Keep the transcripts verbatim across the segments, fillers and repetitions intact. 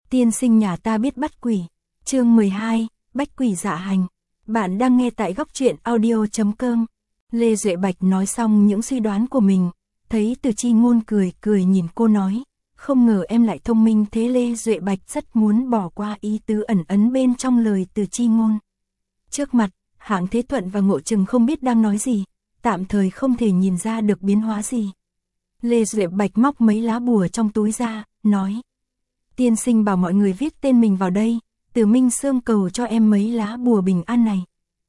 Tiên sinh nhà ta biết bắt quỷ. Chương mười hai, Bách quỷ dạ hành. Bạn đang nghe tại góc truyện audio chấm com. Lê Duệ Bạch nói xong những suy đoán của mình, thấy Từ Chi Ngôn cười cười nhìn cô nói, không ngờ em lại thông minh thế. Lê Duệ Bạch rất muốn bỏ qua ý tứ ẩn ấn bên trong lời Từ Chi Ngôn. Trước mặt, Hạng Thế Thuận và Ngộ Trừng không biết đang nói gì, tạm thời không thể nhìn ra được biến hóa gì. Lê Duệ Bạch móc mấy lá bùa trong túi ra, nói, tiên sinh bảo mọi người viết tên mình vào đây, Từ Minh Sương cầu cho em mấy lá bùa bình an này.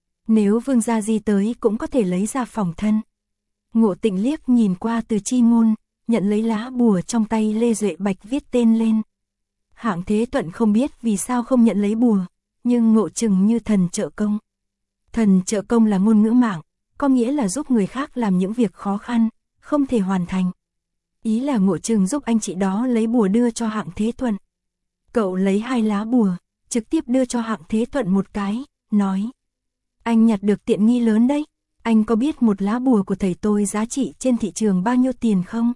Nếu Vương Gia Di tới cũng có thể lấy ra phòng thân. Ngộ Tịnh liếc nhìn qua Từ Chi Ngôn, nhận lấy lá bùa trong tay Lê Duệ Bạch viết tên lên. Hạng Thế Thuận không biết vì sao không nhận lấy bùa, nhưng Ngộ Trừng như thần trợ công. Thần trợ công là ngôn ngữ mạng, có nghĩa là giúp người khác làm những việc khó khăn, không thể hoàn thành. Ý là Ngộ Trừng giúp anh chị đó lấy bùa đưa cho Hạng Thế Thuận. Cậu lấy hai lá bùa, trực tiếp đưa cho Hạng Thế Thuận một cái, nói, anh nhặt được tiện nghi lớn đấy, anh có biết một lá bùa của thầy tôi giá trị trên thị trường bao nhiêu tiền không?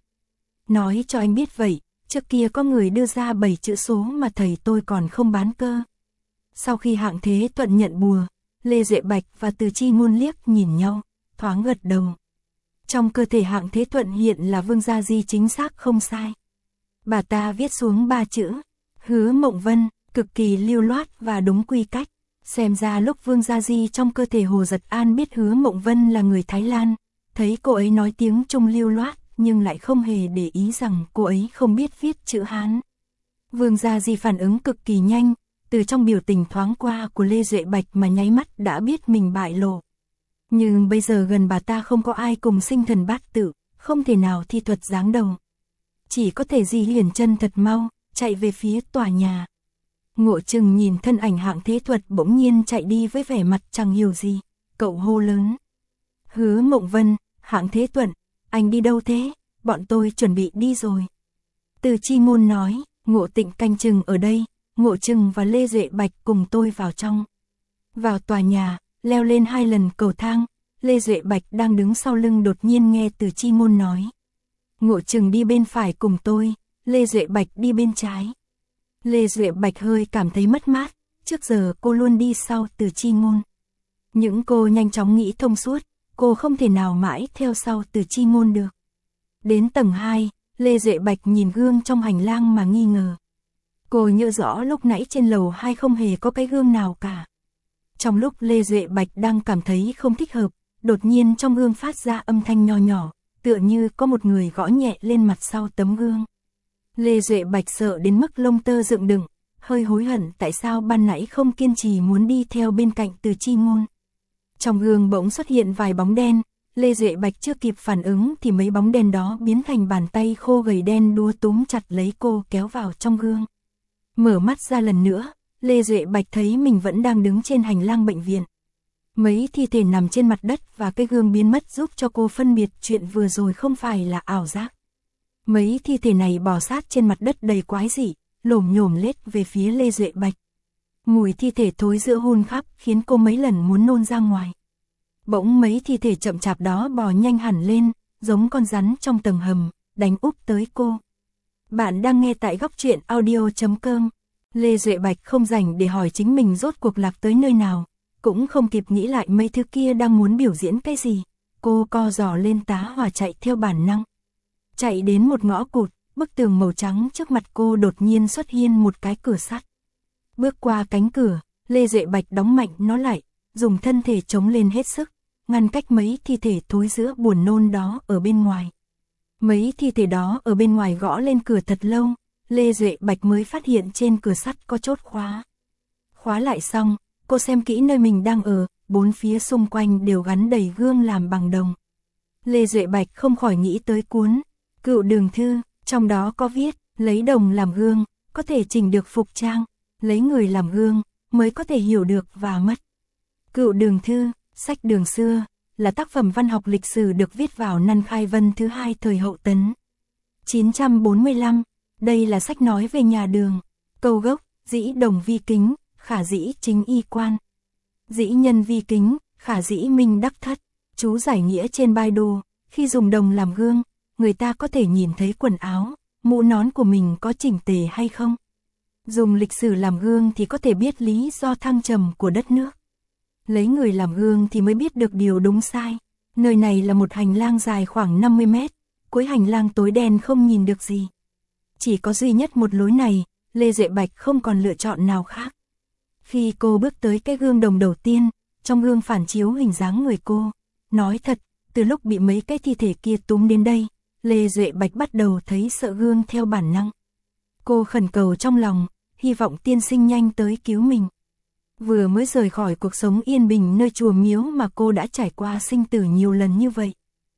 Nói cho anh biết vậy, trước kia có người đưa ra bảy chữ số mà thầy tôi còn không bán cơ. Sau khi Hạng Thế Thuận nhận bùa, Lê Duệ Bạch và Từ Chi Ngôn liếc nhìn nhau, thoáng gật đầu. Trong cơ thể Hạng Thế Thuận hiện là Vương Gia Di chính xác không sai. Bà ta viết xuống ba chữ, Hứa Mộng Vân, cực kỳ lưu loát và đúng quy cách. Xem ra lúc Vương Gia Di trong cơ thể Hồ Giật An biết Hứa Mộng Vân là người Thái Lan, thấy cô ấy nói tiếng Trung lưu loát nhưng lại không hề để ý rằng cô ấy không biết viết chữ Hán. Vương Gia Di phản ứng cực kỳ nhanh, từ trong biểu tình thoáng qua của Lê Duệ Bạch mà nháy mắt đã biết mình bại lộ. Nhưng bây giờ gần bà ta không có ai cùng sinh thần bát tự, không thể nào thi thuật giáng đầu. Chỉ có thể di liền chân thật mau, chạy về phía tòa nhà. Ngộ Trừng nhìn thân ảnh Hạng Thế Thuận bỗng nhiên chạy đi với vẻ mặt chẳng hiểu gì, cậu hô lớn. Hứa Mộng Vân, Hạng Thế Thuận, anh đi đâu thế? Bọn tôi chuẩn bị đi rồi. Từ Chi Ngôn nói, Ngộ Tịnh canh chừng ở đây, Ngộ Trừng và Lê Duệ Bạch cùng tôi vào trong. Vào tòa nhà, leo lên hai lần cầu thang, Lê Duệ Bạch đang đứng sau lưng đột nhiên nghe Từ Chi Ngôn nói. Ngộ Trừng đi bên phải cùng tôi, Lê Duệ Bạch đi bên trái. Lê Duệ Bạch hơi cảm thấy mất mát, trước giờ cô luôn đi sau Từ Chi Ngôn. Những cô nhanh chóng nghĩ thông suốt, cô không thể nào mãi theo sau Từ Chi Ngôn được. Đến tầng hai, Lê Duệ Bạch nhìn gương trong hành lang mà nghi ngờ. Cô nhớ rõ lúc nãy trên lầu hai không hề có cái gương nào cả. Trong lúc Lê Duệ Bạch đang cảm thấy không thích hợp, đột nhiên trong gương phát ra âm thanh nho nhỏ, tựa như có một người gõ nhẹ lên mặt sau tấm gương. Lê Duệ Bạch sợ đến mức lông tơ dựng đứng, hơi hối hận tại sao ban nãy không kiên trì muốn đi theo bên cạnh Từ Chi Ngôn. Trong gương bỗng xuất hiện vài bóng đen, Lê Duệ Bạch chưa kịp phản ứng thì mấy bóng đen đó biến thành bàn tay khô gầy đen đúa túm chặt lấy cô kéo vào trong gương. Mở mắt ra lần nữa, Lê Duệ Bạch thấy mình vẫn đang đứng trên hành lang bệnh viện. Mấy thi thể nằm trên mặt đất và cái gương biến mất giúp cho cô phân biệt chuyện vừa rồi không phải là ảo giác. Mấy thi thể này bò sát trên mặt đất đầy quái dị, lồm nhổm lết về phía Lê Duệ Bạch. Mùi thi thể thối giữa hun khắp khiến cô mấy lần muốn nôn ra ngoài. Bỗng mấy thi thể chậm chạp đó bò nhanh hẳn lên, giống con rắn trong tầng hầm, đánh úp tới cô. Bạn đang nghe tại góc truyện audio chấm com. Lê Duệ Bạch không rảnh để hỏi chính mình rốt cuộc lạc tới nơi nào, cũng không kịp nghĩ lại mấy thứ kia đang muốn biểu diễn cái gì. Cô co giò lên tá hỏa chạy theo bản năng. Chạy đến một ngõ cụt, bức tường màu trắng trước mặt cô đột nhiên xuất hiện một cái cửa sắt. Bước qua cánh cửa, Lê Duệ Bạch đóng mạnh nó lại, dùng thân thể chống lên hết sức, ngăn cách mấy thi thể thối giữa buồn nôn đó ở bên ngoài. Mấy thi thể đó ở bên ngoài gõ lên cửa thật lâu, Lê Duệ Bạch mới phát hiện trên cửa sắt có chốt khóa. Khóa lại xong, cô xem kỹ nơi mình đang ở, bốn phía xung quanh đều gắn đầy gương làm bằng đồng. Lê Duệ Bạch không khỏi nghĩ tới cuốn Cựu Đường Thư, trong đó có viết, lấy đồng làm gương, có thể chỉnh được phục trang, lấy người làm gương, mới có thể hiểu được và mất. Cựu Đường Thư, sách đường xưa, là tác phẩm văn học lịch sử được viết vào năm Khai Vân thứ hai thời Hậu Tấn. chín trăm bốn mươi lăm, đây là sách nói về nhà Đường. Câu gốc, dĩ đồng vi kính, khả dĩ chính y quan. Dĩ nhân vi kính, khả dĩ minh đắc thất. Chú giải nghĩa trên Baidu, khi dùng đồng làm gương, người ta có thể nhìn thấy quần áo, mũ nón của mình có chỉnh tề hay không. Dùng lịch sử làm gương thì có thể biết lý do thăng trầm của đất nước. Lấy người làm gương thì mới biết được điều đúng sai. Nơi này là một hành lang dài khoảng năm mươi mét, cuối hành lang tối đen không nhìn được gì. Chỉ có duy nhất một lối này, Lê Duệ Bạch không còn lựa chọn nào khác. Khi cô bước tới cái gương đồng đầu tiên, trong gương phản chiếu hình dáng người cô. Nói thật, từ lúc bị mấy cái thi thể kia túm đến đây, Lê Duệ Bạch bắt đầu thấy sợ gương theo bản năng. Cô khẩn cầu trong lòng, hy vọng tiên sinh nhanh tới cứu mình. Vừa mới rời khỏi cuộc sống yên bình nơi chùa miếu mà cô đã trải qua sinh tử nhiều lần như vậy.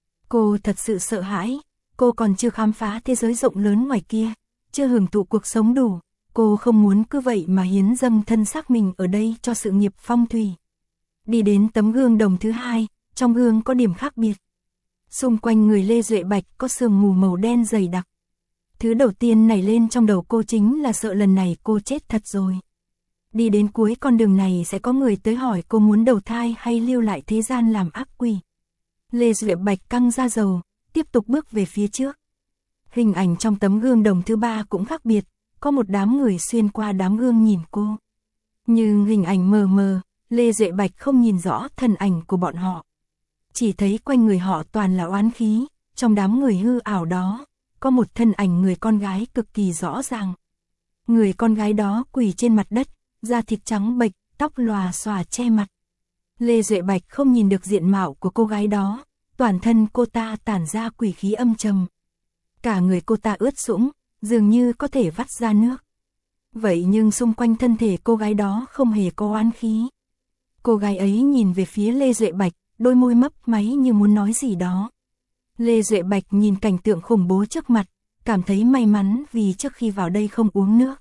Cô thật sự sợ hãi, cô còn chưa khám phá thế giới rộng lớn ngoài kia, chưa hưởng thụ cuộc sống đủ, cô không muốn cứ vậy mà hiến dâng thân xác mình ở đây cho sự nghiệp phong thủy. Đi đến tấm gương đồng thứ hai, trong gương có điểm khác biệt. Xung quanh người Lê Duệ Bạch có sương mù màu đen dày đặc. Thứ đầu tiên nảy lên trong đầu cô chính là sợ lần này cô chết thật rồi. Đi đến cuối con đường này sẽ có người tới hỏi cô muốn đầu thai hay lưu lại thế gian làm ác quỷ. Lê Duệ Bạch căng da dầu, tiếp tục bước về phía trước. Hình ảnh trong tấm gương đồng thứ ba cũng khác biệt, có một đám người xuyên qua đám gương nhìn cô. Nhưng hình ảnh mờ mờ, Lê Duệ Bạch không nhìn rõ thân ảnh của bọn họ. Chỉ thấy quanh người họ toàn là oán khí, trong đám người hư ảo đó, có một thân ảnh người con gái cực kỳ rõ ràng. Người con gái đó quỳ trên mặt đất, da thịt trắng bệch, tóc lòa xòa che mặt. Lê Duệ Bạch không nhìn được diện mạo của cô gái đó, toàn thân cô ta tản ra quỷ khí âm trầm. Cả người cô ta ướt sũng, dường như có thể vắt ra nước. Vậy nhưng xung quanh thân thể cô gái đó không hề có oán khí. Cô gái ấy nhìn về phía Lê Duệ Bạch, đôi môi mấp máy như muốn nói gì đó. Lê Duệ Bạch nhìn cảnh tượng khủng bố trước mặt, cảm thấy may mắn vì trước khi vào đây không uống nước.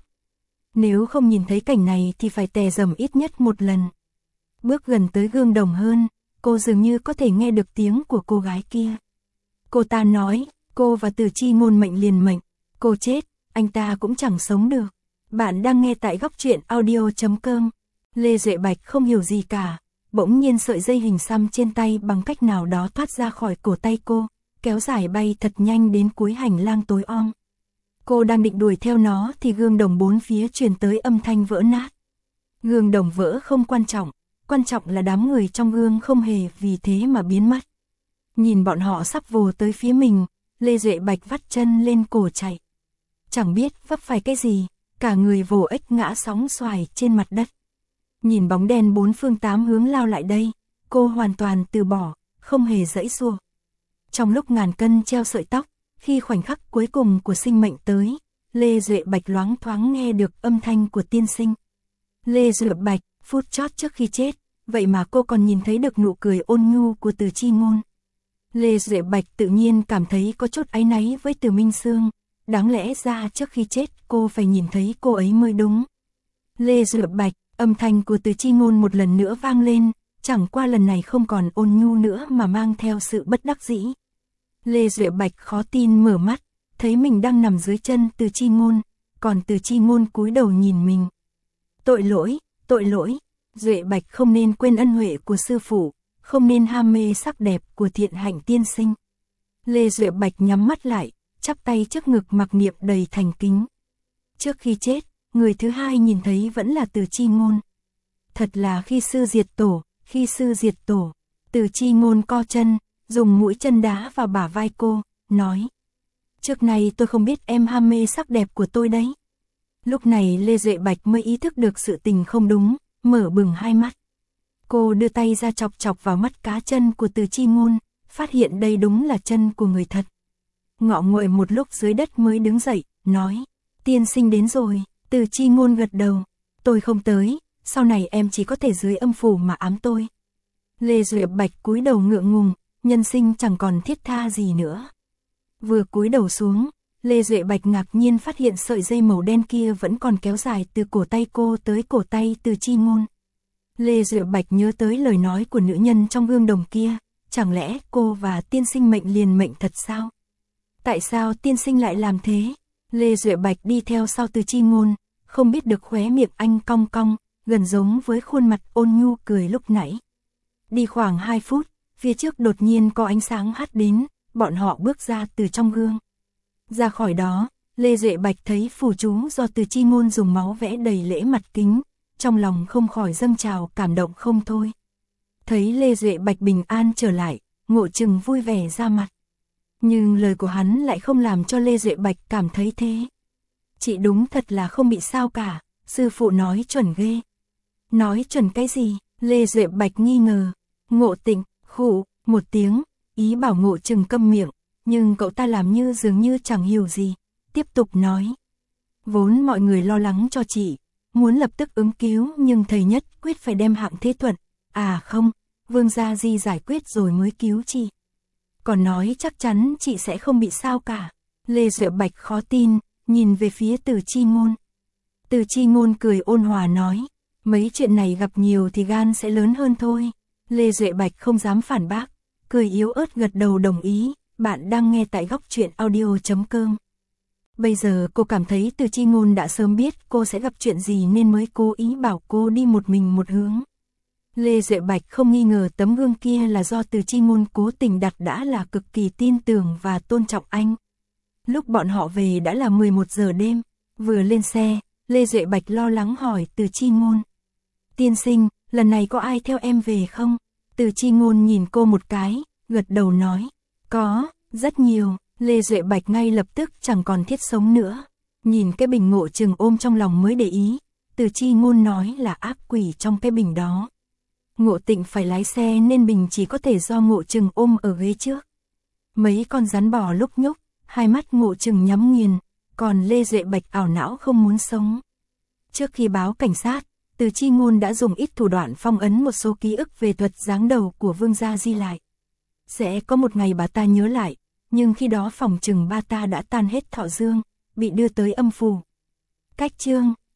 Nếu không nhìn thấy cảnh này thì phải tè dầm ít nhất một lần. Bước gần tới gương đồng hơn, cô dường như có thể nghe được tiếng của cô gái kia. Cô ta nói, cô và Từ Chi Ngôn mệnh liền mệnh, cô chết, anh ta cũng chẳng sống được. Bạn đang nghe tại góc truyện audio chấm com. Lê Duệ Bạch không hiểu gì cả, bỗng nhiên sợi dây hình xăm trên tay bằng cách nào đó thoát ra khỏi cổ tay cô, kéo dài bay thật nhanh đến cuối hành lang tối om. Cô đang định đuổi theo nó thì gương đồng bốn phía truyền tới âm thanh vỡ nát. Gương đồng vỡ không quan trọng, quan trọng là đám người trong gương không hề vì thế mà biến mất. Nhìn bọn họ sắp vồ tới phía mình, Lê Duệ Bạch vắt chân lên cổ chạy. Chẳng biết vấp phải cái gì, cả người vồ ếch ngã sóng xoài trên mặt đất. Nhìn bóng đen bốn phương tám hướng lao lại đây, cô hoàn toàn từ bỏ, không hề giãy giụa. Trong lúc ngàn cân treo sợi tóc, khi khoảnh khắc cuối cùng của sinh mệnh tới, Lê Duệ Bạch loáng thoáng nghe được âm thanh của tiên sinh. Lê Duệ Bạch, phút chót trước khi chết, vậy mà cô còn nhìn thấy được nụ cười ôn nhu của Từ Chi Ngôn. Lê Duệ Bạch tự nhiên cảm thấy có chút áy náy với Từ Minh Sương, đáng lẽ ra trước khi chết cô phải nhìn thấy cô ấy mới đúng. Lê Duệ Bạch, âm thanh của Từ Chi Ngôn một lần nữa vang lên, chẳng qua lần này không còn ôn nhu nữa mà mang theo sự bất đắc dĩ. Lê Duệ Bạch khó tin mở mắt, thấy mình đang nằm dưới chân Từ Chi Ngôn, còn Từ Chi Ngôn cúi đầu nhìn mình. Tội lỗi, tội lỗi, Duệ Bạch không nên quên ân huệ của sư phụ, không nên ham mê sắc đẹp của thiện hạnh tiên sinh. Lê Duệ Bạch nhắm mắt lại, chắp tay trước ngực mặc niệm đầy thành kính. Trước khi chết, người thứ hai nhìn thấy vẫn là Từ Chi Ngôn. Thật là khi sư diệt tổ, khi sư diệt tổ. Từ Chi Ngôn co chân, dùng mũi chân đá vào bả vai cô, nói. Trước này tôi không biết em ham mê sắc đẹp của tôi đấy. Lúc này Lê Duệ Bạch mới ý thức được sự tình không đúng, mở bừng hai mắt. Cô đưa tay ra chọc chọc vào mắt cá chân của Từ Chi Ngôn, phát hiện đây đúng là chân của người thật. Ngọ nguậy một lúc dưới đất mới đứng dậy, nói. Tiên sinh đến rồi. Từ Chi Ngôn gật đầu. Tôi không tới, sau này em chỉ có thể dưới âm phủ mà ám tôi. Lê Duệ Bạch cúi đầu ngượng ngùng, nhân sinh chẳng còn thiết tha gì nữa. Vừa cúi đầu xuống, Lê Duệ Bạch ngạc nhiên phát hiện sợi dây màu đen kia vẫn còn kéo dài từ cổ tay cô tới cổ tay Từ Chi Ngôn. Lê Duệ Bạch nhớ tới lời nói của nữ nhân trong gương đồng kia, chẳng lẽ cô và tiên sinh mệnh liền mệnh thật sao? Tại sao tiên sinh lại làm thế? Lê Duệ Bạch đi theo sau Từ Chi Ngôn, không biết được khóe miệng anh cong cong, gần giống với khuôn mặt ôn nhu cười lúc nãy. Đi khoảng hai phút, phía trước đột nhiên có ánh sáng hắt đến, bọn họ bước ra từ trong gương. Ra khỏi đó, Lê Duệ Bạch thấy phù chú do Từ Chi Ngôn dùng máu vẽ đầy lễ mặt kính, trong lòng không khỏi dâng trào cảm động không thôi. Thấy Lê Duệ Bạch bình an trở lại, Ngộ Trừng vui vẻ ra mặt. Nhưng lời của hắn lại không làm cho Lê Duệ Bạch cảm thấy thế. Chị đúng thật là không bị sao cả, sư phụ nói chuẩn ghê. Nói chuẩn cái gì? Lê Duệ Bạch nghi ngờ. Ngộ Tịnh, khụ, một tiếng, ý bảo Ngộ Trừng câm miệng, nhưng cậu ta làm như dường như chẳng hiểu gì, tiếp tục nói. Vốn mọi người lo lắng cho chị, muốn lập tức ứng cứu nhưng thầy nhất quyết phải đem Hạng Thế Thuận, à không, Vương Gia Di giải quyết rồi mới cứu chị. Còn nói chắc chắn chị sẽ không bị sao cả. Lê Duệ Bạch khó tin, nhìn về phía Từ Chi Ngôn. Từ Chi Ngôn cười ôn hòa nói, mấy chuyện này gặp nhiều thì gan sẽ lớn hơn thôi. Lê Duệ Bạch không dám phản bác, cười yếu ớt gật đầu đồng ý. Bạn đang nghe tại góc truyện audio chấm com. Bây giờ cô cảm thấy Từ Chi Ngôn đã sớm biết cô sẽ gặp chuyện gì nên mới cố ý bảo cô đi một mình một hướng. Lê Duệ Bạch không nghi ngờ tấm gương kia là do Từ Chi Ngôn cố tình đặt, đã là cực kỳ tin tưởng và tôn trọng anh. Lúc bọn họ về đã là mười một giờ đêm, vừa lên xe, Lê Duệ Bạch lo lắng hỏi Từ Chi Ngôn. Tiên sinh, lần này có ai theo em về không? Từ Chi Ngôn nhìn cô một cái, gật đầu nói. Có, rất nhiều. Lê Duệ Bạch ngay lập tức chẳng còn thiết sống nữa. Nhìn cái bình Ngộ Trừng ôm trong lòng mới để ý. Từ Chi Ngôn nói là ác quỷ trong cái bình đó. Ngộ Tịnh phải lái xe nên bình chỉ có thể do Ngộ Trừng ôm ở ghế trước. Mấy con rắn bò lúc nhúc, hai mắt Ngộ Trừng nhắm nghiền, còn Lê Duệ Bạch ảo não không muốn sống. Trước khi báo cảnh sát, Từ Chi Ngôn đã dùng ít thủ đoạn phong ấn một số ký ức về thuật giáng đầu của Vương Gia Di lại. Sẽ có một ngày bà ta nhớ lại, nhưng khi đó phòng trừng ba ta đã tan hết thọ dương, bị đưa tới âm phủ. Cách chương